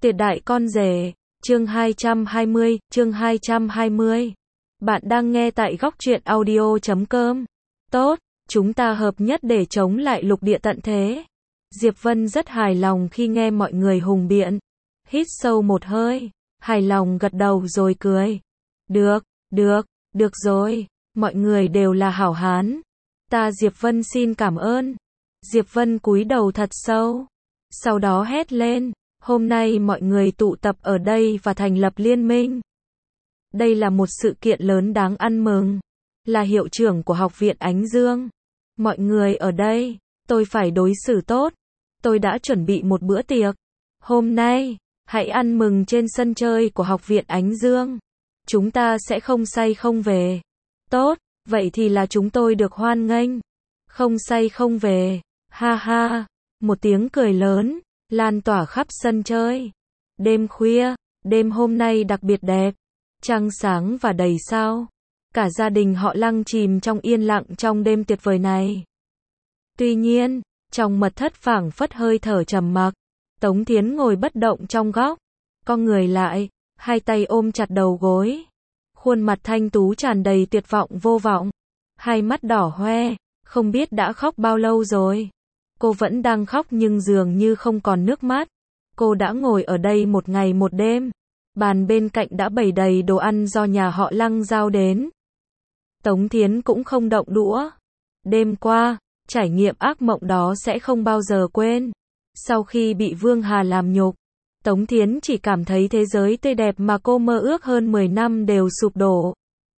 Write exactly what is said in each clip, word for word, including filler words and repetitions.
Tuyệt đại con rể, chương hai trăm hai mươi, chương hai trăm hai mươi. Bạn đang nghe tại góc truyện audio chấm com. Tốt, chúng ta hợp nhất để chống lại lục địa tận thế. Diệp Vân rất hài lòng khi nghe mọi người hùng biện. Hít sâu một hơi, hài lòng gật đầu rồi cười. Được, được, được rồi, mọi người đều là hảo hán. Ta Diệp Vân xin cảm ơn. Diệp Vân cúi đầu thật sâu. Sau đó hét lên. Hôm nay mọi người tụ tập ở đây và thành lập liên minh. Đây là một sự kiện lớn đáng ăn mừng. Là hiệu trưởng của Học viện Ánh Dương. Mọi người ở đây, tôi phải đối xử tốt. Tôi đã chuẩn bị một bữa tiệc. Hôm nay, hãy ăn mừng trên sân chơi của Học viện Ánh Dương. Chúng ta sẽ không say không về. Tốt, vậy thì là chúng tôi được hoan nghênh. Không say không về. Ha ha, một tiếng cười lớn lan tỏa khắp sân chơi. Đêm khuya, đêm hôm nay đặc biệt đẹp, trăng sáng và đầy sao. Cả gia đình họ Lăng chìm trong yên lặng trong đêm tuyệt vời này. Tuy nhiên, trong mật thất phảng phất hơi thở trầm mặc. Tống Thiến ngồi bất động trong góc, con người lại, hai tay ôm chặt đầu gối. Khuôn mặt thanh tú tràn đầy tuyệt vọng vô vọng, hai mắt đỏ hoe, không biết đã khóc bao lâu rồi. Cô vẫn đang khóc nhưng dường như không còn nước mắt. Cô đã ngồi ở đây một ngày một đêm. Bàn bên cạnh đã bày đầy đồ ăn do nhà họ Lăng giao đến. Tống Thiến cũng không động đũa. Đêm qua, trải nghiệm ác mộng đó sẽ không bao giờ quên. Sau khi bị Vương Hà làm nhục, Tống Thiến chỉ cảm thấy thế giới tươi đẹp mà cô mơ ước hơn mười năm đều sụp đổ.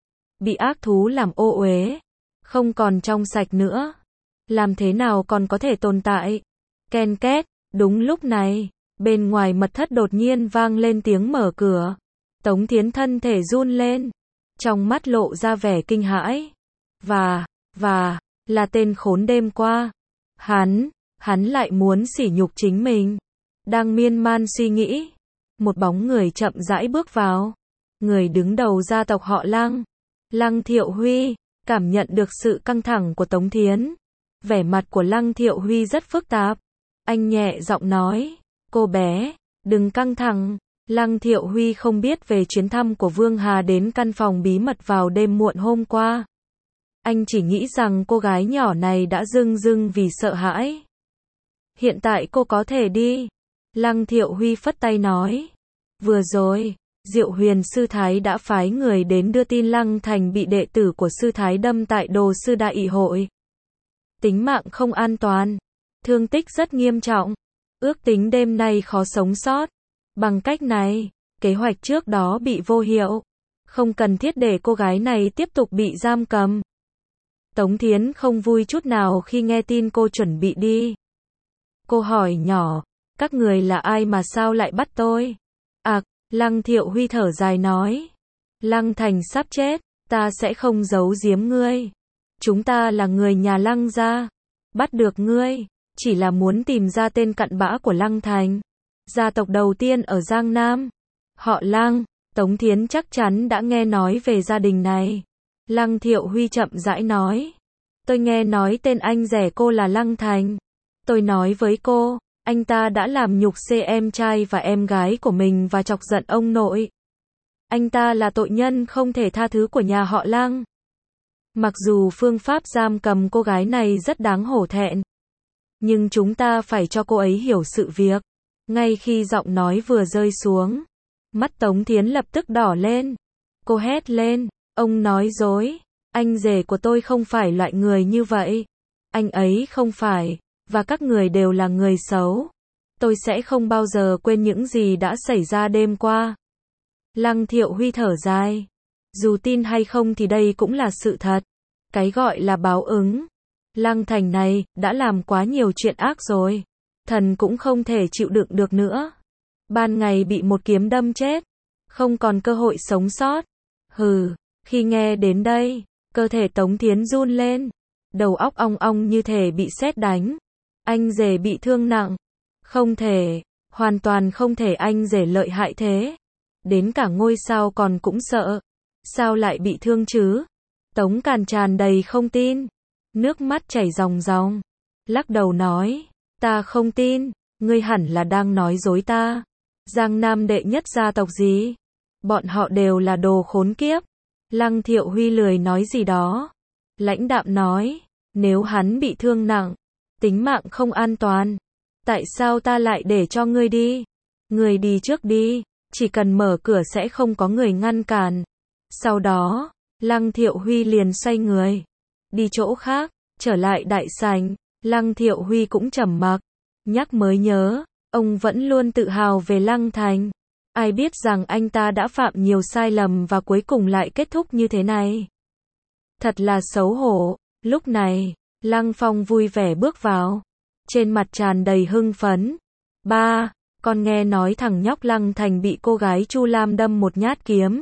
Bị ác thú làm ô uế, không còn trong sạch nữa. Làm thế nào còn có thể tồn tại? Ken két, đúng lúc này, bên ngoài mật thất đột nhiên vang lên tiếng mở cửa. Tống Thiến thân thể run lên, trong mắt lộ ra vẻ kinh hãi. Và, và, là tên khốn đêm qua. Hắn, hắn lại muốn sỉ nhục chính mình. Đang miên man suy nghĩ, một bóng người chậm rãi bước vào. Người đứng đầu gia tộc họ Lăng, Lăng Thiệu Huy, cảm nhận được sự căng thẳng của Tống Thiến. Vẻ mặt của Lăng Thiệu Huy rất phức tạp. Anh nhẹ giọng nói, cô bé, đừng căng thẳng. Lăng Thiệu Huy không biết về chuyến thăm của Vương Hà đến căn phòng bí mật vào đêm muộn hôm qua. Anh chỉ nghĩ rằng cô gái nhỏ này đã rưng rưng vì sợ hãi. Hiện tại cô có thể đi. Lăng Thiệu Huy phất tay nói. Vừa rồi, Diệu Huyền Sư Thái đã phái người đến đưa tin Lăng Thành bị đệ tử của Sư Thái đâm tại Đồ Sư Đại Hội. Tính mạng không an toàn, thương tích rất nghiêm trọng, ước tính đêm nay khó sống sót. Bằng cách này, kế hoạch trước đó bị vô hiệu, không cần thiết để cô gái này tiếp tục bị giam cầm. Tống Thiến không vui chút nào khi nghe tin cô chuẩn bị đi. Cô hỏi nhỏ, các người là ai mà sao lại bắt tôi? À, Lăng Thiệu Huy thở dài nói. Lăng Thành sắp chết, ta sẽ không giấu giếm ngươi. Chúng ta là người nhà Lăng gia. Bắt được ngươi, chỉ là muốn tìm ra tên cặn bã của Lăng Thành. Gia tộc đầu tiên ở Giang Nam. Họ Lăng, Tống Thiến chắc chắn đã nghe nói về gia đình này. Lăng Thiệu Huy chậm rãi nói. Tôi nghe nói tên anh rể cô là Lăng Thành. Tôi nói với cô, anh ta đã làm nhục xê em trai và em gái của mình và chọc giận ông nội. Anh ta là tội nhân không thể tha thứ của nhà họ Lăng. Mặc dù phương pháp giam cầm cô gái này rất đáng hổ thẹn, nhưng chúng ta phải cho cô ấy hiểu sự việc. Ngay khi giọng nói vừa rơi xuống, mắt Tống Thiến lập tức đỏ lên. Cô hét lên, ông nói dối, anh rể của tôi không phải loại người như vậy. Anh ấy không phải, và các người đều là người xấu. Tôi sẽ không bao giờ quên những gì đã xảy ra đêm qua. Lăng Thiệu Huy thở dài. Dù tin hay không thì đây cũng là sự thật. Cái gọi là báo ứng. Lăng Thành này, đã làm quá nhiều chuyện ác rồi. Thần cũng không thể chịu đựng được nữa. Ban ngày bị một kiếm đâm chết. Không còn cơ hội sống sót. Hừ, khi nghe đến đây, cơ thể Tống Thiến run lên. Đầu óc ong ong như thể bị sét đánh. Anh rể bị thương nặng. Không thể, hoàn toàn không thể anh rể lợi hại thế. Đến cả ngôi sao còn cũng sợ. Sao lại bị thương chứ? Tống Càn tràn đầy không tin. Nước mắt chảy ròng ròng. Lắc đầu nói, ta không tin, ngươi hẳn là đang nói dối ta. Giang Nam đệ nhất gia tộc gì? Bọn họ đều là đồ khốn kiếp. Lăng Thiệu Huy lười nói gì đó. Lãnh đạm nói, nếu hắn bị thương nặng, tính mạng không an toàn, tại sao ta lại để cho ngươi đi? Ngươi đi trước đi, chỉ cần mở cửa sẽ không có người ngăn cản. Sau đó, Lăng Thiệu Huy liền xoay người, đi chỗ khác, trở lại đại sảnh. Lăng Thiệu Huy cũng trầm mặc, nhắc mới nhớ, ông vẫn luôn tự hào về Lăng Thành. Ai biết rằng anh ta đã phạm nhiều sai lầm và cuối cùng lại kết thúc như thế này. Thật là xấu hổ. Lúc này, Lăng Phong vui vẻ bước vào, trên mặt tràn đầy hưng phấn. Ba, con nghe nói thằng nhóc Lăng Thành bị cô gái Chu Lam đâm một nhát kiếm.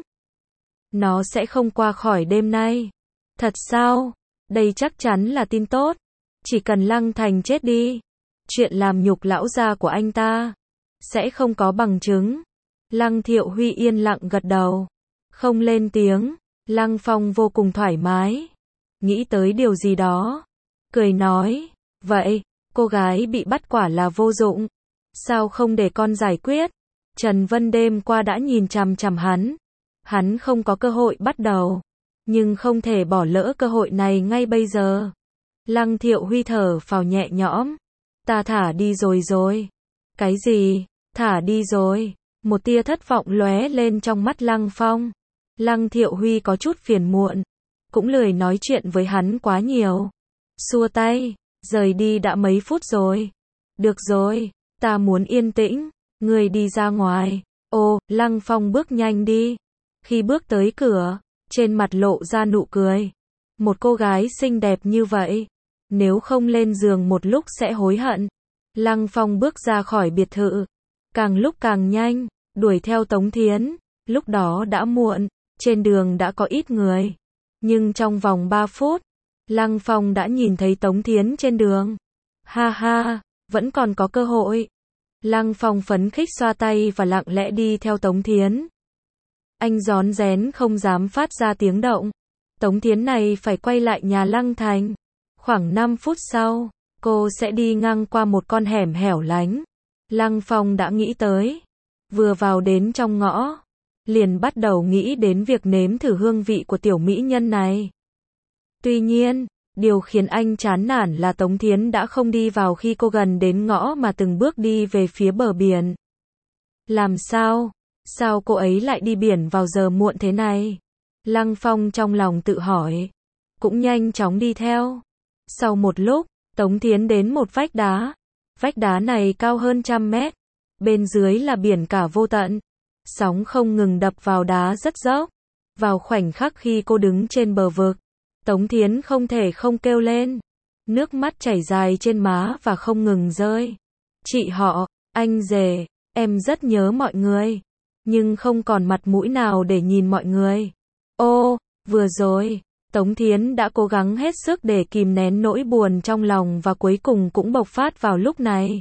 Nó sẽ không qua khỏi đêm nay. Thật sao? Đây chắc chắn là tin tốt. Chỉ cần Lăng Thành chết đi, chuyện làm nhục lão gia của anh ta sẽ không có bằng chứng. Lăng Thiệu Huy yên lặng gật đầu, không lên tiếng. Lăng Phong vô cùng thoải mái, nghĩ tới điều gì đó, cười nói, vậy, cô gái bị bắt quả là vô dụng, sao không để con giải quyết? Trần Vân đêm qua đã nhìn chằm chằm hắn, hắn không có cơ hội bắt đầu, nhưng không thể bỏ lỡ cơ hội này ngay bây giờ. Lăng Thiệu Huy thở phào nhẹ nhõm, ta thả đi rồi rồi. Cái gì? Thả đi rồi? Một tia thất vọng lóe lên trong mắt Lăng Phong. Lăng Thiệu Huy có chút phiền muộn, cũng lười nói chuyện với hắn quá nhiều. Xua tay, rời đi đã mấy phút rồi. Được rồi, ta muốn yên tĩnh, người đi ra ngoài. Ô, Lăng Phong bước nhanh đi. Khi bước tới cửa, trên mặt lộ ra nụ cười. Một cô gái xinh đẹp như vậy, nếu không lên giường một lúc sẽ hối hận. Lăng Phong bước ra khỏi biệt thự, càng lúc càng nhanh, đuổi theo Tống Thiến. Lúc đó đã muộn, trên đường đã có ít người. Nhưng trong vòng ba phút, Lăng Phong đã nhìn thấy Tống Thiến trên đường. Ha ha, vẫn còn có cơ hội. Lăng Phong phấn khích xoa tay và lặng lẽ đi theo Tống Thiến. Anh rón rén không dám phát ra tiếng động. Tống Thiến này phải quay lại nhà Lăng Thành. Khoảng năm phút sau, cô sẽ đi ngang qua một con hẻm hẻo lánh. Lăng Phong đã nghĩ tới. Vừa vào đến trong ngõ, liền bắt đầu nghĩ đến việc nếm thử hương vị của tiểu mỹ nhân này. Tuy nhiên, điều khiến anh chán nản là Tống Thiến đã không đi vào khi cô gần đến ngõ mà từng bước đi về phía bờ biển. Làm sao? Sao cô ấy lại đi biển vào giờ muộn thế này? Lăng Phong trong lòng tự hỏi, cũng nhanh chóng đi theo. Sau một lúc, Tống Thiến đến một vách đá. Vách đá này cao hơn trăm mét. Bên dưới là biển cả vô tận. Sóng không ngừng đập vào đá rất dốc. Vào khoảnh khắc khi cô đứng trên bờ vực, Tống Thiến không thể không kêu lên. Nước mắt chảy dài trên má và không ngừng rơi. Chị họ, anh rể, em rất nhớ mọi người. Nhưng không còn mặt mũi nào để nhìn mọi người. Ô, vừa rồi, Tống Thiến đã cố gắng hết sức để kìm nén nỗi buồn trong lòng và cuối cùng cũng bộc phát vào lúc này.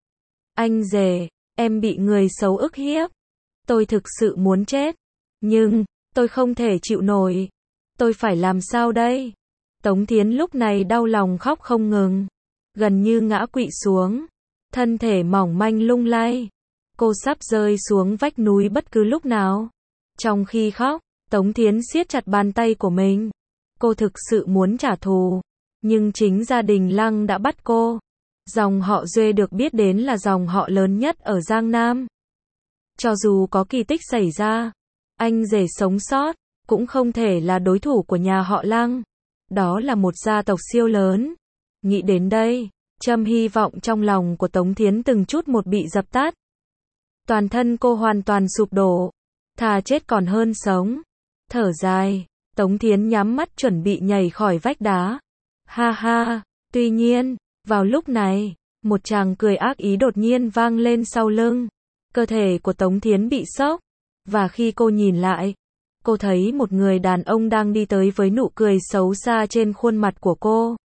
Anh rể, em bị người xấu ức hiếp. Tôi thực sự muốn chết. Nhưng, tôi không thể chịu nổi. Tôi phải làm sao đây? Tống Thiến lúc này đau lòng khóc không ngừng. Gần như ngã quỵ xuống. Thân thể mỏng manh lung lay. Cô sắp rơi xuống vách núi bất cứ lúc nào. Trong khi khóc, Tống Thiến siết chặt bàn tay của mình. Cô thực sự muốn trả thù. Nhưng chính gia đình Lăng đã bắt cô. Dòng họ Duê được biết đến là dòng họ lớn nhất ở Giang Nam. Cho dù có kỳ tích xảy ra, anh rể sống sót, cũng không thể là đối thủ của nhà họ Lăng. Đó là một gia tộc siêu lớn. Nghĩ đến đây, châm hy vọng trong lòng của Tống Thiến từng chút một bị dập tắt. Toàn thân cô hoàn toàn sụp đổ. Thà chết còn hơn sống. Thở dài, Tống Thiến nhắm mắt chuẩn bị nhảy khỏi vách đá. Ha ha, tuy nhiên, vào lúc này, một tràng cười ác ý đột nhiên vang lên sau lưng. Cơ thể của Tống Thiến bị sốc. Và khi cô nhìn lại, cô thấy một người đàn ông đang đi tới với nụ cười xấu xa trên khuôn mặt của cô.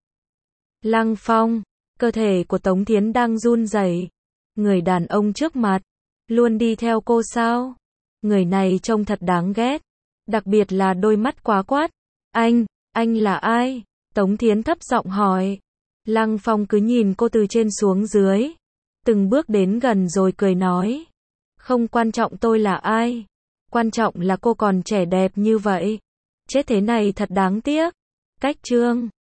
Lăng Phong, cơ thể của Tống Thiến đang run rẩy. Người đàn ông trước mặt, luôn đi theo cô sao? Người này trông thật đáng ghét. Đặc biệt là đôi mắt quá quát. Anh, anh là ai? Tống Thiến thấp giọng hỏi. Lăng Phong cứ nhìn cô từ trên xuống dưới. Từng bước đến gần rồi cười nói. Không quan trọng tôi là ai. Quan trọng là cô còn trẻ đẹp như vậy. Chết thế này thật đáng tiếc. Cách chương